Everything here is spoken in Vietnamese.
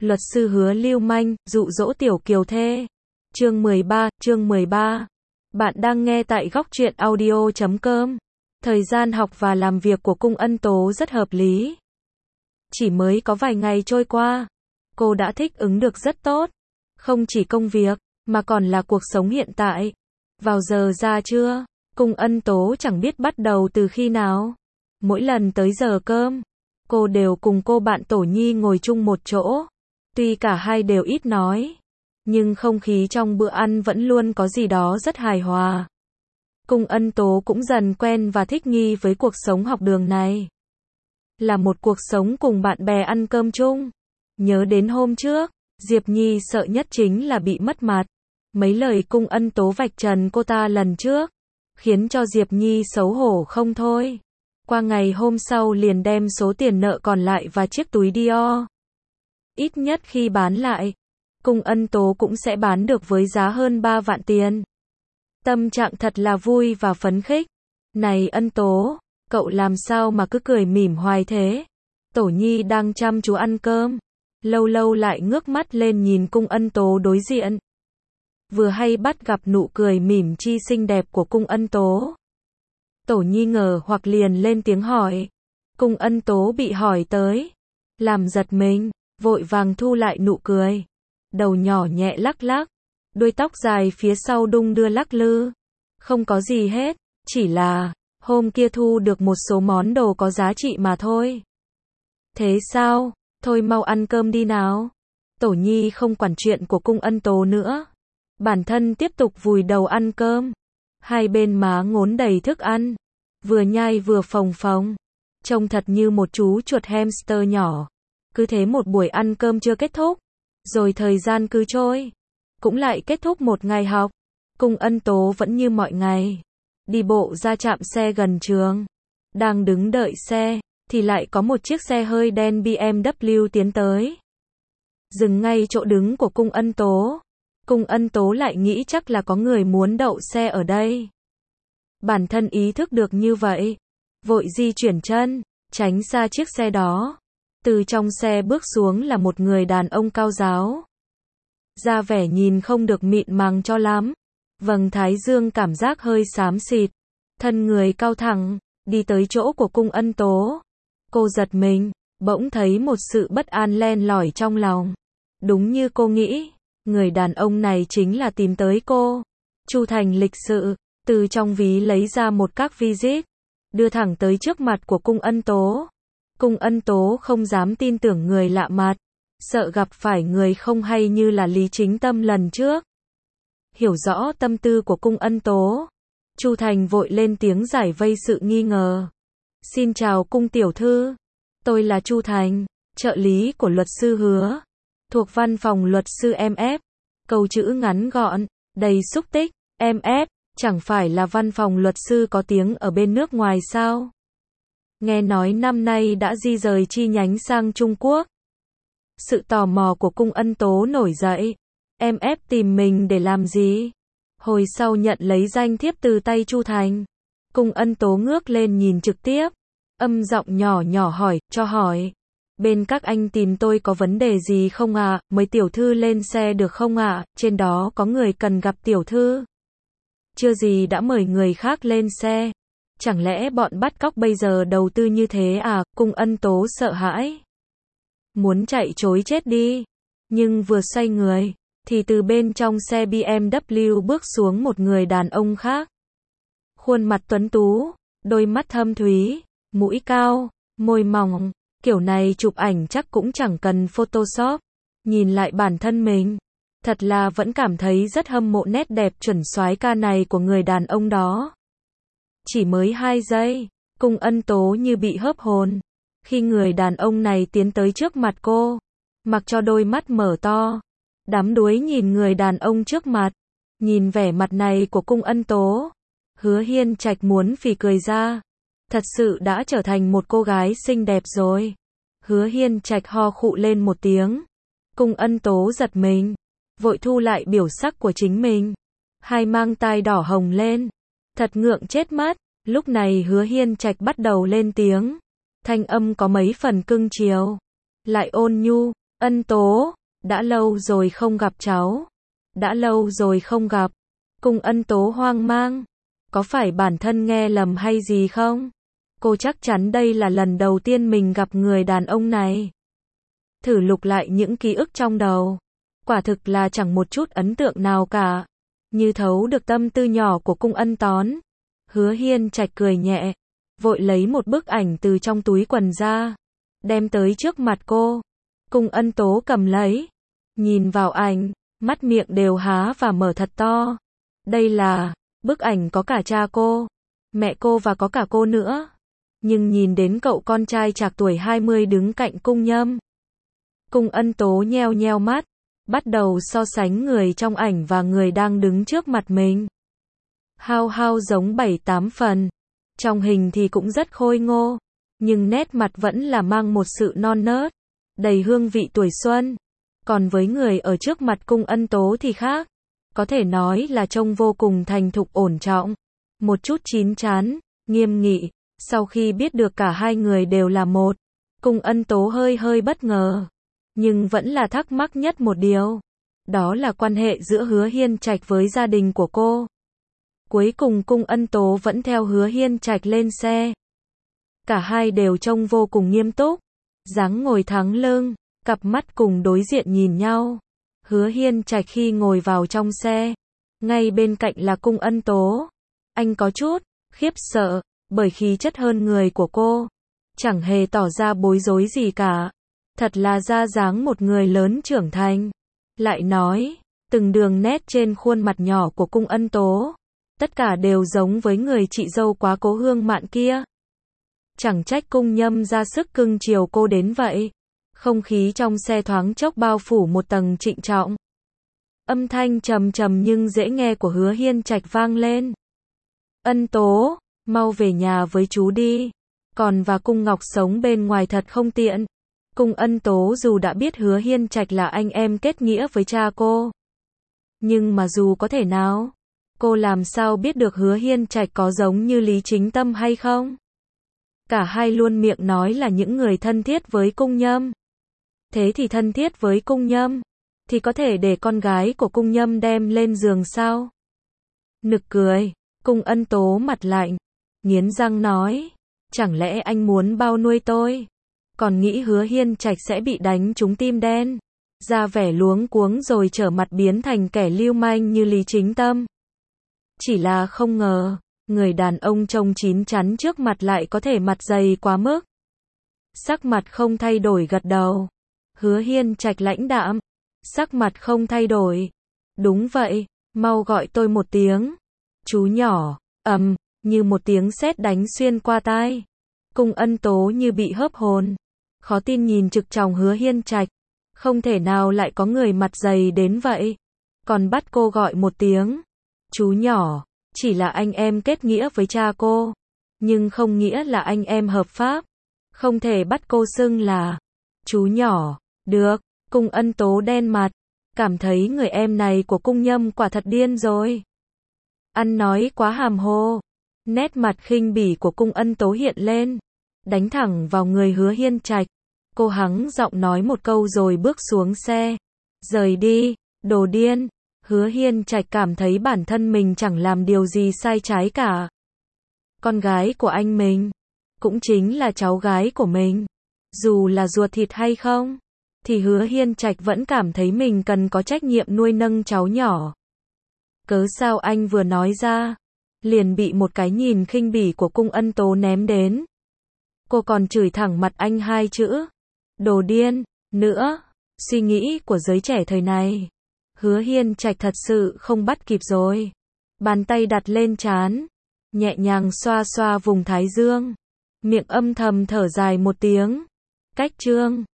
Luật sư Hứa lưu manh, dụ dỗ tiểu kiều thê. Chương 13. Bạn đang nghe tại góc truyện audio.com. Thời gian học và làm việc của Cung Ân Tố rất hợp lý. Chỉ mới có vài ngày trôi qua, cô đã thích ứng được rất tốt. Không chỉ công việc, mà còn là cuộc sống hiện tại. Vào giờ ra trưa, Cung Ân Tố chẳng biết bắt đầu từ khi nào. Mỗi lần tới giờ cơm, cô đều cùng cô bạn Tổ Nhi ngồi chung một chỗ. Tuy cả hai đều ít nói, nhưng không khí trong bữa ăn vẫn luôn có gì đó rất hài hòa. Cung Ân Tố cũng dần quen và thích nghi với cuộc sống học đường này. Là một cuộc sống cùng bạn bè ăn cơm chung. Nhớ đến hôm trước, Diệp Nhi sợ nhất chính là bị mất mặt. Mấy lời Cung Ân Tố vạch trần cô ta lần trước, khiến cho Diệp Nhi xấu hổ không thôi. Qua ngày hôm sau liền đem số tiền nợ còn lại và chiếc túi Dior. Ít nhất khi bán lại, Cung Ân Tố cũng sẽ bán được với giá hơn 3 vạn tiền. Tâm trạng thật là vui và phấn khích. Này Ân Tố, cậu làm sao mà cứ cười mỉm hoài thế? Tổ Nhi đang chăm chú ăn cơm, lâu lâu lại ngước mắt lên nhìn Cung Ân Tố đối diện. Vừa hay bắt gặp nụ cười mỉm chi xinh đẹp của Cung Ân Tố. Tổ Nhi ngờ hoặc liền lên tiếng hỏi. Cung Ân Tố bị hỏi tới, làm giật mình, vội vàng thu lại nụ cười. Đầu nhỏ nhẹ lắc lắc, đuôi tóc dài phía sau đung đưa lắc lư. Không có gì hết, chỉ là, hôm kia thu được một số món đồ có giá trị mà thôi. Thế sao? Thôi mau ăn cơm đi nào. Tổ Nhi không quản chuyện của Cung Ân Tố nữa. Bản thân tiếp tục vùi đầu ăn cơm. Hai bên má ngốn đầy thức ăn. Vừa nhai vừa phồng phồng. Trông thật như một chú chuột hamster nhỏ. Cứ thế một buổi ăn cơm chưa kết thúc. Rồi thời gian cứ trôi. Cũng lại kết thúc một ngày học. Cung Ân Tố vẫn như mọi ngày. Đi bộ ra trạm xe gần trường. Đang đứng đợi xe, thì lại có một chiếc xe hơi đen BMW tiến tới. Dừng ngay chỗ đứng của Cung Ân Tố. Cung Ân Tố lại nghĩ chắc là có người muốn đậu xe ở đây. Bản thân ý thức được như vậy, vội di chuyển chân, tránh xa chiếc xe đó. Từ trong xe bước xuống là một người đàn ông cao ráo. Da vẻ nhìn không được mịn màng cho lắm. Vầng thái dương cảm giác hơi xám xịt. Thân người cao thẳng, đi tới chỗ của Cung Ân Tố. Cô giật mình, bỗng thấy một sự bất an len lỏi trong lòng. Đúng như cô nghĩ, người đàn ông này chính là tìm tới cô. Chu Thành lịch sự, từ trong ví lấy ra một các visit, đưa thẳng tới trước mặt của Cung Ân Tố. Cung Ân Tố không dám tin tưởng người lạ mặt, sợ gặp phải người không hay như là Lý Chính Tâm lần trước. Hiểu rõ tâm tư của Cung Ân Tố, Chu Thành vội lên tiếng giải vây sự nghi ngờ. Xin chào Cung tiểu thư, tôi là Chu Thành, trợ lý của luật sư Hứa, thuộc văn phòng luật sư MF. Câu chữ ngắn gọn, đầy xúc tích. MF, chẳng phải là văn phòng luật sư có tiếng ở bên nước ngoài sao? Nghe nói năm nay đã di rời chi nhánh sang Trung Quốc. Sự tò mò của Cung Ân Tố nổi dậy. MF tìm mình để làm gì? Hồi sau nhận lấy danh thiếp từ tay Chu Thành. Cung Ân Tố ngước lên nhìn trực tiếp. Âm giọng nhỏ nhỏ hỏi. Bên các anh tìm tôi có vấn đề gì không ạ? Mời tiểu thư lên xe được không ạ? Trên đó có người cần gặp tiểu thư. Chưa gì đã mời người khác lên xe. Chẳng lẽ bọn bắt cóc bây giờ đầu tư như thế à? Cung Ân Tố sợ hãi, muốn chạy trối chết đi. Nhưng vừa xoay người, thì từ bên trong xe BMW bước xuống một người đàn ông khác. Khuôn mặt tuấn tú, đôi mắt thâm thúy, mũi cao, môi mỏng. Kiểu này chụp ảnh chắc cũng chẳng cần Photoshop. Nhìn lại bản thân mình, thật là vẫn cảm thấy rất hâm mộ nét đẹp chuẩn soái ca này của người đàn ông đó. Chỉ mới 2 giây, Cung Ân Tố như bị hớp hồn. Khi người đàn ông này tiến tới trước mặt cô, mặc cho đôi mắt mở to, đắm đuối nhìn người đàn ông trước mặt. Nhìn vẻ mặt này của Cung Ân Tố, Hứa Hiên Trạch muốn phì cười ra. Thật sự đã trở thành một cô gái xinh đẹp rồi. Hứa Hiên Trạch ho khụ lên một tiếng. Cung Ân Tố giật mình, vội thu lại biểu sắc của chính mình. Hai mang tai đỏ hồng lên. Thật ngượng chết mất. Lúc này Hứa Hiên Trạch bắt đầu lên tiếng. Thanh âm có mấy phần cưng chiều, lại ôn nhu. Ân Tố, đã lâu rồi không gặp cháu. Đã lâu rồi không gặp. Cung Ân Tố hoang mang. Có phải bản thân nghe lầm hay gì không? Cô chắc chắn đây là lần đầu tiên mình gặp người đàn ông này. Thử lục lại những ký ức trong đầu. Quả thực là chẳng một chút ấn tượng nào cả. Như thấu được tâm tư nhỏ của Cung Ân Tón. Hứa Hiên Trạch cười nhẹ. Vội lấy một bức ảnh từ trong túi quần ra. Đem tới trước mặt cô. Cung Ân Tố cầm lấy. Nhìn vào ảnh. Mắt miệng đều há và mở thật to. Đây là bức ảnh có cả cha cô, mẹ cô và có cả cô nữa. Nhưng nhìn đến cậu con trai trạc tuổi 20 đứng cạnh Cung Nhâm. Cung Ân Tố nheo nheo mắt, bắt đầu so sánh người trong ảnh và người đang đứng trước mặt mình. Hao hao giống 7-8 phần. Trong hình thì cũng rất khôi ngô, nhưng nét mặt vẫn là mang một sự non nớt, đầy hương vị tuổi xuân. Còn với người ở trước mặt Cung Ân Tố thì khác. Có thể nói là trông vô cùng thành thục ổn trọng. Một chút chín chắn, nghiêm nghị. Sau khi biết được cả hai người đều là một, Cung Ân Tố hơi hơi bất ngờ. Nhưng vẫn là thắc mắc nhất một điều. Đó là quan hệ giữa Hứa Hiên Trạch với gia đình của cô. Cuối cùng Cung Ân Tố vẫn theo Hứa Hiên Trạch lên xe. Cả hai đều trông vô cùng nghiêm túc. Dáng ngồi thẳng lưng, cặp mắt cùng đối diện nhìn nhau. Hứa Hiên Trạch khi ngồi vào trong xe, ngay bên cạnh là Cung Ân Tố. Anh có chút khiếp sợ, bởi khí chất hơn người của cô. Chẳng hề tỏ ra bối rối gì cả. Thật là ra dáng một người lớn trưởng thành. Lại nói, từng đường nét trên khuôn mặt nhỏ của Cung Ân Tố, tất cả đều giống với người chị dâu quá cố hương mạn kia. Chẳng trách Cung Nhâm ra sức cưng chiều cô đến vậy. Không khí trong xe thoáng chốc bao phủ một tầng trịnh trọng. Âm thanh trầm trầm nhưng dễ nghe của Hứa Hiên Trạch vang lên. Ân Tố, mau về nhà với chú đi. Còn và Cung Ngọc sống bên ngoài thật không tiện. Cung Ân Tố dù đã biết Hứa Hiên Trạch là anh em kết nghĩa với cha cô. Nhưng mà dù có thể nào, cô làm sao biết được Hứa Hiên Trạch có giống như Lý Chính Tâm hay không? Cả hai luôn miệng nói là những người thân thiết với Cung Nhâm. Thế thì thân thiết với Cung Nhâm, thì có thể để con gái của Cung Nhâm đem lên giường sao? Nực cười, Cung Ân Tố mặt lạnh, nghiến răng nói, chẳng lẽ anh muốn bao nuôi tôi? Còn nghĩ Hứa Hiên Trạch sẽ bị đánh trúng tim đen, ra vẻ luống cuống rồi trở mặt biến thành kẻ lưu manh như Lý Chính Tâm. Chỉ là không ngờ, người đàn ông trông chín chắn trước mặt lại có thể mặt dày quá mức. Sắc mặt không thay đổi gật đầu. Hứa Hiên Trạch lãnh đạm, sắc mặt không thay đổi. Đúng vậy, mau gọi tôi một tiếng. Chú nhỏ, như một tiếng sét đánh xuyên qua tai. Cung Ân Tố như bị hớp hồn. Khó tin nhìn trực tròng Hứa Hiên Trạch. Không thể nào lại có người mặt dày đến vậy. Còn bắt cô gọi một tiếng. Chú nhỏ, chỉ là anh em kết nghĩa với cha cô. Nhưng không nghĩa là anh em hợp pháp. Không thể bắt cô xưng là chú nhỏ. Được, Cung Ân Tố đen mặt. Cảm thấy người em này của Cung Nhâm quả thật điên rồi. Ăn nói quá hàm hồ. Nét mặt khinh bỉ của Cung Ân Tố hiện lên. Đánh thẳng vào người Hứa Hiên Trạch. Cô hắng giọng nói một câu rồi bước xuống xe. Rời đi, đồ điên. Hứa Hiên Trạch cảm thấy bản thân mình chẳng làm điều gì sai trái cả. Con gái của anh mình, cũng chính là cháu gái của mình. Dù là ruột thịt hay không, thì Hứa Hiên Trạch vẫn cảm thấy mình cần có trách nhiệm nuôi nâng cháu nhỏ. Cớ sao anh vừa nói ra, liền bị một cái nhìn khinh bỉ của Cung Ân Tố ném đến. Cô còn chửi thẳng mặt anh hai chữ. Đồ điên, nữa. Suy nghĩ của giới trẻ thời này. Hứa Hiên Trạch thật sự không bắt kịp rồi. Bàn tay đặt lên trán, nhẹ nhàng xoa xoa vùng thái dương. Miệng âm thầm thở dài một tiếng. Cách chương